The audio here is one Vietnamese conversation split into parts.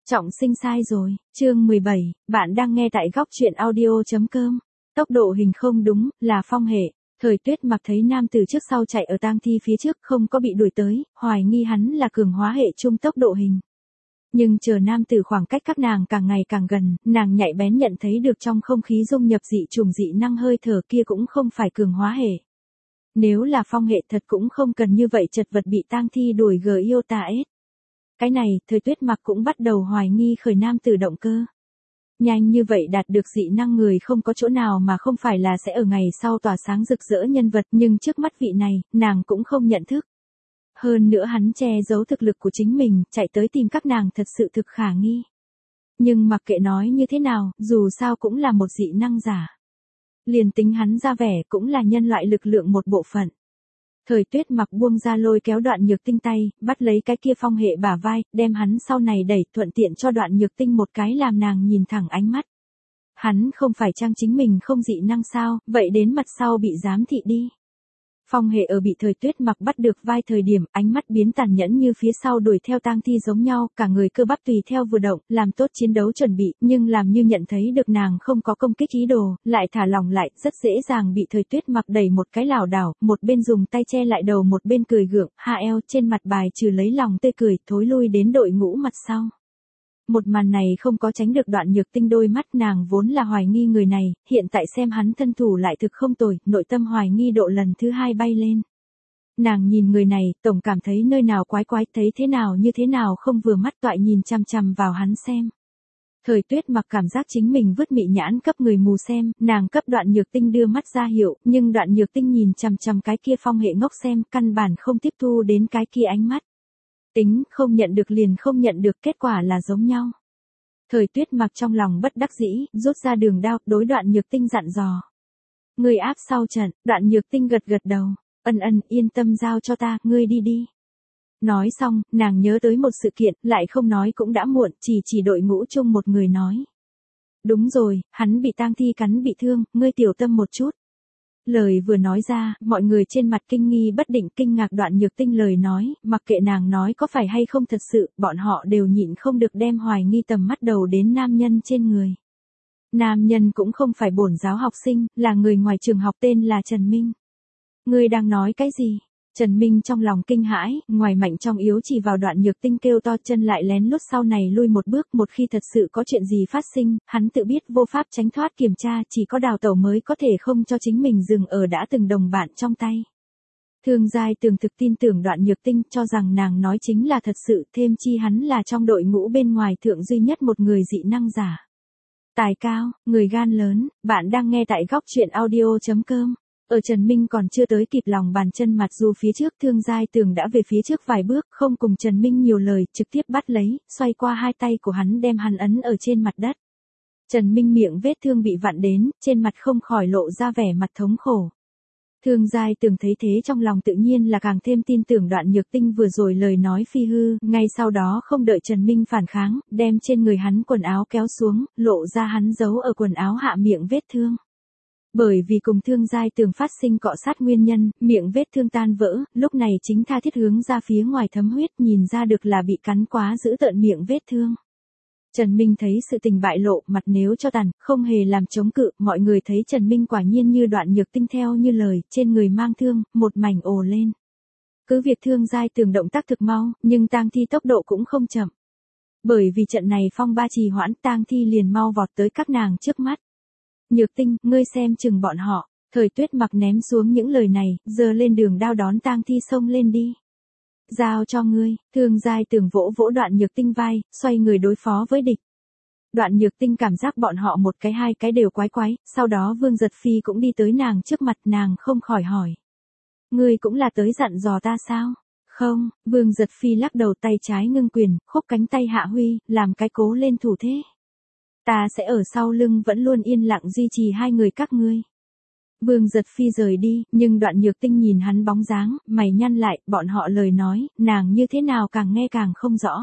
Trọng sinh sai rồi, chương 17, bạn đang nghe tại góc truyện audio.com. Tốc độ hình không đúng, là Phong hệ. Thời Tuyết Mặc thấy nam tử trước sau chạy ở tang thi phía trước không có bị đuổi tới, hoài nghi hắn là cường hóa hệ trung tốc độ hình. Nhưng chờ nam tử khoảng cách các nàng càng ngày càng gần, nàng nhạy bén nhận thấy được trong không khí dung nhập dị trùng dị năng hơi thở kia cũng không phải cường hóa hệ. Nếu là Phong hệ thật cũng không cần như vậy chật vật bị tang thi đuổi Giota-S. Cái này, Thời Tuyết Mặc cũng bắt đầu hoài nghi khởi nam tử động cơ. Nhanh như vậy đạt được dị năng người không có chỗ nào mà không phải là sẽ ở ngày sau tỏa sáng rực rỡ nhân vật, nhưng trước mắt vị này, nàng cũng không nhận thức. Hơn nữa hắn che giấu thực lực của chính mình, chạy tới tìm các nàng thật sự thực khả nghi. Nhưng mặc kệ nói như thế nào, dù sao cũng là một dị năng giả. Liền tính hắn ra vẻ cũng là nhân loại lực lượng một bộ phận. Thời Tuyết Mặc buông ra lôi kéo Đoạn Nhược Tinh tay, bắt lấy cái kia Phong hệ bả vai, đem hắn sau này đẩy thuận tiện cho Đoạn Nhược Tinh một cái làm nàng nhìn thẳng ánh mắt. Hắn không phải trang chính mình không dị năng sao, vậy đến mặt sau bị giám thị đi. Phong hệ ở bị Thời Tuyết Mặc bắt được vai thời điểm, ánh mắt biến tàn nhẫn như phía sau đuổi theo tang thi giống nhau, cả người cơ bắp tùy theo vừa động, làm tốt chiến đấu chuẩn bị, nhưng làm như nhận thấy được nàng không có công kích ý đồ, lại thả lỏng lại, rất dễ dàng bị Thời Tuyết Mặc đẩy một cái lảo đảo, một bên dùng tay che lại đầu một bên cười gượng, hạ eo trên mặt bài trừ lấy lòng tươi cười, thối lui đến đội ngũ mặt sau. Một màn này không có tránh được Đoạn Nhược Tinh đôi mắt, nàng vốn là hoài nghi người này, hiện tại xem hắn thân thủ lại thực không tồi, nội tâm hoài nghi độ lần thứ 2 bay lên. Nàng nhìn người này, tổng cảm thấy nơi nào quái quái, thấy thế nào như thế nào không vừa mắt, toại nhìn chằm chằm vào hắn xem. Thời Tuyết Mặc cảm giác chính mình vứt mị nhãn cấp người mù xem, nàng cấp Đoạn Nhược Tinh đưa mắt ra hiệu, nhưng Đoạn Nhược Tinh nhìn chằm chằm cái kia Phong hệ ngốc xem, căn bản không tiếp thu đến cái kia ánh mắt. Tính, không nhận được liền không nhận được, kết quả là giống nhau. Thời Tuyết Mặc trong lòng bất đắc dĩ, rút ra đường đao, đối Đoạn Nhược Tinh dặn dò. Ngươi áp sau trận, Đoạn Nhược Tinh gật gật đầu, ân yên tâm giao cho ta, ngươi đi đi. Nói xong, nàng nhớ tới một sự kiện, lại không nói cũng đã muộn, chỉ đội ngũ chung một người nói. Đúng rồi, hắn bị tang thi cắn bị thương, ngươi tiểu tâm một chút. Lời vừa nói ra, mọi người trên mặt kinh nghi bất định, kinh ngạc Đoạn Nhược Tinh lời nói, mặc kệ nàng nói có phải hay không thật sự, bọn họ đều nhịn không được đem hoài nghi tầm mắt đầu đến nam nhân trên người. Nam nhân cũng không phải bổn giáo học sinh, là người ngoài trường học tên là Trần Minh. Ngươi đang nói cái gì? Trần Minh trong lòng kinh hãi, ngoài mạnh trong yếu chỉ vào Đoạn Nhược Tinh kêu to, chân lại lén lút sau này lui một bước, một khi thật sự có chuyện gì phát sinh, hắn tự biết vô pháp tránh thoát kiểm tra, chỉ có đào tẩu mới có thể không cho chính mình dừng ở đã từng đồng bạn trong tay. Thương Giai Tường thực tin tưởng Đoạn Nhược Tinh, cho rằng nàng nói chính là thật sự, thêm chi hắn là trong đội ngũ bên ngoài thượng duy nhất một người dị năng giả. Tài cao, người gan lớn, bạn đang nghe tại góc truyện audio.com. Ở Trần Minh còn chưa tới kịp lòng bàn chân mặt dù phía trước, Thương Giai Tường đã về phía trước vài bước, không cùng Trần Minh nhiều lời, trực tiếp bắt lấy, xoay qua hai tay của hắn đem hắn ấn ở trên mặt đất. Trần Minh miệng vết thương bị vặn đến, trên mặt không khỏi lộ ra vẻ mặt thống khổ. Thương Giai Tường thấy thế trong lòng tự nhiên là càng thêm tin tưởng Đoạn Nhược Tinh vừa rồi lời nói phi hư, ngay sau đó không đợi Trần Minh phản kháng, đem trên người hắn quần áo kéo xuống, lộ ra hắn giấu ở quần áo hạ miệng vết thương. Bởi vì cùng Thương Giai Tường phát sinh cọ sát nguyên nhân, miệng vết thương tan vỡ, lúc này chính tha thiết hướng ra phía ngoài thấm huyết, nhìn ra được là bị cắn quá giữ tợn miệng vết thương. Trần Minh thấy sự tình bại lộ, mặt nếu cho tàn, không hề làm chống cự, mọi người thấy Trần Minh quả nhiên như Đoạn Nhược Tinh theo như lời, trên người mang thương, một mảnh ồ lên. Cứ việc Thương Giai Tường động tác thực mau, nhưng tang thi tốc độ cũng không chậm. Bởi vì trận này phong ba trì hoãn, tang thi liền mau vọt tới các nàng trước mắt. Nhược Tinh, ngươi xem chừng bọn họ. Thời Tuyết Mặc ném xuống những lời này, giơ lên đường đao đón tang thi xông lên đi. Giao cho ngươi. Thương Giai Tường vỗ vỗ Đoạn Nhược Tinh vai, xoay người đối phó với địch. Đoạn Nhược Tinh cảm giác bọn họ một cái hai cái đều quái quái, sau đó Vương Giật Phi cũng đi tới nàng trước mặt, nàng không khỏi hỏi. Ngươi cũng là tới dặn dò ta sao? Không, Vương Giật Phi lắc đầu, tay trái ngưng quyền, khúc cánh tay hạ huy, làm cái cố lên thủ thế. Ta sẽ ở sau lưng vẫn luôn yên lặng duy trì hai người các ngươi. Vương Giật Phi rời đi, nhưng Đoạn Nhược Tinh nhìn hắn bóng dáng, mày nhăn lại, bọn họ lời nói, nàng như thế nào càng nghe càng không rõ.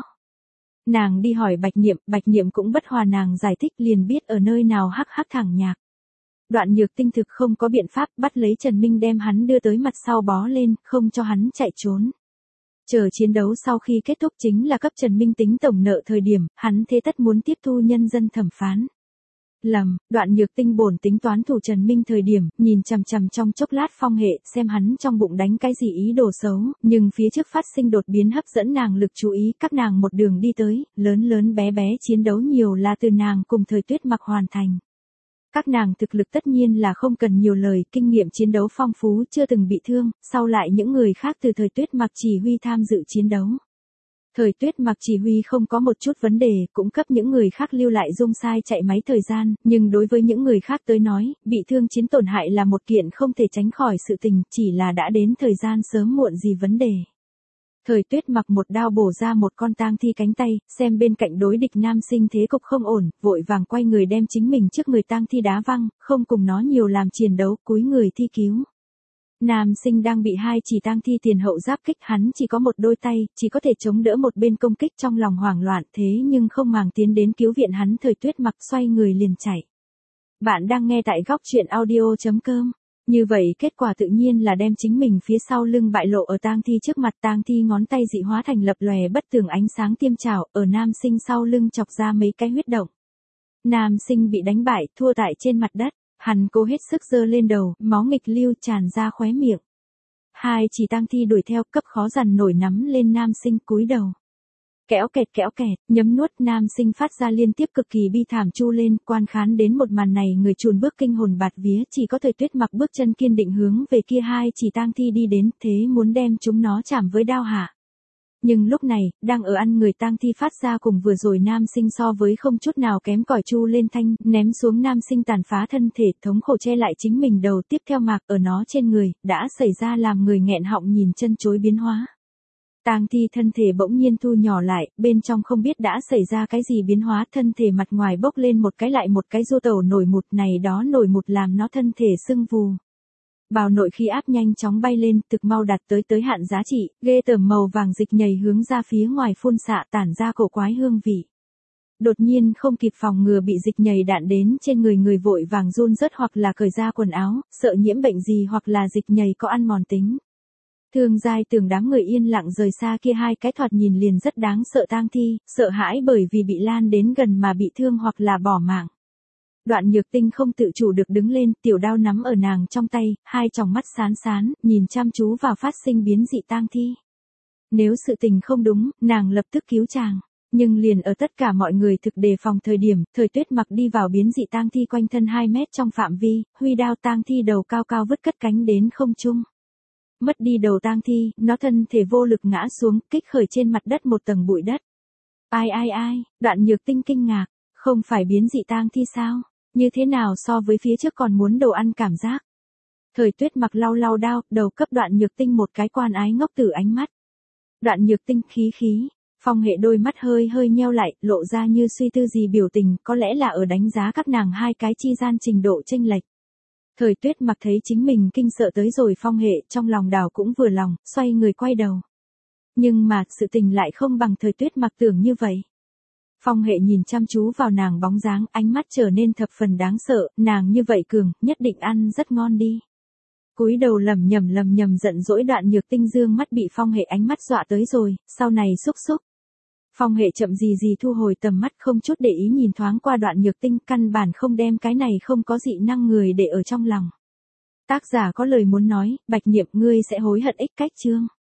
Nàng đi hỏi Bạch Niệm cũng bất hòa nàng giải thích, liền biết ở nơi nào hắc hắc thẳng nhạc. Đoạn Nhược Tinh thực không có biện pháp, bắt lấy Trần Minh đem hắn đưa tới mặt sau bó lên, không cho hắn chạy trốn. Chờ chiến đấu sau khi kết thúc chính là cấp Trần Minh tính tổng nợ thời điểm, hắn thế tất muốn tiếp thu nhân dân thẩm phán. Lầm, Đoạn Nhược Tinh bổn tính toán thủ Trần Minh thời điểm, nhìn chằm chằm trong chốc lát Phong Hệ, xem hắn trong bụng đánh cái gì ý đồ xấu, nhưng phía trước phát sinh đột biến hấp dẫn nàng lực chú ý, các nàng một đường đi tới, lớn lớn bé bé chiến đấu nhiều là từ nàng cùng Thời Tuyết Mặc hoàn thành. Các nàng thực lực tất nhiên là không cần nhiều lời, kinh nghiệm chiến đấu phong phú, chưa từng bị thương, sau lại những người khác từ Thời Tuyết Mặc chỉ huy tham dự chiến đấu. Thời Tuyết Mặc chỉ huy không có một chút vấn đề, cũng cấp những người khác lưu lại dung sai chạy máy thời gian, nhưng đối với những người khác tới nói, bị thương chiến tổn hại là một kiện không thể tránh khỏi sự tình, chỉ là đã đến thời gian sớm muộn gì vấn đề. Thời Tuyết Mặc một đao bổ ra một con tang thi cánh tay, xem bên cạnh đối địch nam sinh thế cục không ổn, vội vàng quay người đem chính mình trước người tang thi đá văng, không cùng nó nhiều làm chiến đấu, cúi người thi cứu. Nam sinh đang bị hai chỉ tang thi tiền hậu giáp kích, hắn chỉ có một đôi tay, chỉ có thể chống đỡ một bên công kích, trong lòng hoảng loạn, thế nhưng không màng tiến đến cứu viện hắn. Thời Tuyết Mặc xoay người liền chạy. Bạn đang nghe tại góc truyện audio.com. Như vậy kết quả tự nhiên là đem chính mình phía sau lưng bại lộ ở tang thi trước mặt. Tang thi ngón tay dị hóa thành lập lòe bất tường ánh sáng tiêm trảo, ở nam sinh sau lưng chọc ra mấy cái huyết động. Nam sinh bị đánh bại, thua tại trên mặt đất. Hắn cố hết sức giơ lên đầu, máu nghịch lưu tràn ra khóe miệng. Hai chỉ tang thi đuổi theo, cấp khó dằn nổi nắm lên nam sinh cúi đầu. Kéo kẹt, nhấm nuốt, nam sinh phát ra liên tiếp cực kỳ bi thảm chu lên, quan khán đến một màn này người chùn bước kinh hồn bạt vía, chỉ có Thời Tuyết Mặc bước chân kiên định hướng về kia hai chỉ tang thi đi đến, thế muốn đem chúng nó chạm với đao hạ. Nhưng lúc này, đang ở ăn người tang thi phát ra cùng vừa rồi nam sinh so với không chút nào kém cỏi chu lên thanh, ném xuống nam sinh tàn phá thân thể, thống khổ che lại chính mình đầu, tiếp theo mạc ở nó trên người, đã xảy ra làm người nghẹn họng nhìn chân chối biến hóa. Tang thi thân thể bỗng nhiên thu nhỏ lại, bên trong không biết đã xảy ra cái gì biến hóa, thân thể mặt ngoài bốc lên một cái lại một cái du tẩu nổi mụt, này đó nổi mụt làm nó thân thể sưng vù. Bào nội khí áp nhanh chóng bay lên, thực mau đạt tới hạn giá trị, ghê tởm màu vàng dịch nhầy hướng ra phía ngoài phun xạ, tản ra cổ quái hương vị. Đột nhiên không kịp phòng ngừa bị dịch nhầy đạn đến trên người, người vội vàng run rớt hoặc là cởi ra quần áo, sợ nhiễm bệnh gì hoặc là dịch nhầy có ăn mòn tính. Thương Giai tưởng đám người yên lặng rời xa kia hai cái thoạt nhìn liền rất đáng sợ tang thi, sợ hãi bởi vì bị lan đến gần mà bị thương hoặc là bỏ mạng. Đoạn Nhược Tinh không tự chủ được đứng lên, tiểu đao nắm ở nàng trong tay, hai tròng mắt sán, nhìn chăm chú vào phát sinh biến dị tang thi. Nếu sự tình không đúng, nàng lập tức cứu chàng. Nhưng liền ở tất cả mọi người thực đề phòng thời điểm, Thời Tuyết Mặc đi vào biến dị tang thi quanh thân 2 mét trong phạm vi, huy đao tang thi đầu cao cao vứt cất cánh đến không trung. Mất đi đầu tang thi, nó thân thể vô lực ngã xuống, kích khởi trên mặt đất một tầng bụi đất. Ai, Đoạn Nhược Tinh kinh ngạc, không phải biến dị tang thi sao? Như thế nào so với phía trước còn muốn đồ ăn cảm giác? Thời Tuyết Mặc lau đao, đầu cấp Đoạn Nhược Tinh một cái quan ái ngốc tử ánh mắt. Đoạn Nhược Tinh khí. Phong Hệ đôi mắt hơi nheo lại, lộ ra như suy tư gì biểu tình, có lẽ là ở đánh giá các nàng hai cái chi gian trình độ chênh lệch. Thời Tuyết Mặc thấy chính mình kinh sợ tới rồi Phong Hệ, trong lòng đảo cũng vừa lòng, xoay người quay đầu. Nhưng mà, sự tình lại không bằng Thời Tuyết Mặc tưởng như vậy. Phong Hệ nhìn chăm chú vào nàng bóng dáng, ánh mắt trở nên thập phần đáng sợ, nàng như vậy cường, nhất định ăn rất ngon đi. Cúi đầu lầm nhầm giận dỗi. Đoạn Nhược Tinh dương mắt bị Phong Hệ ánh mắt dọa tới rồi, sau này xúc. Phong Hệ chậm gì thu hồi tầm mắt, không chút để ý nhìn thoáng qua Đoạn Nhược Tinh, căn bản không đem cái này không có dị năng người để ở trong lòng. Tác giả có lời muốn nói, Bạch Niệm ngươi sẽ hối hận ích cách chương.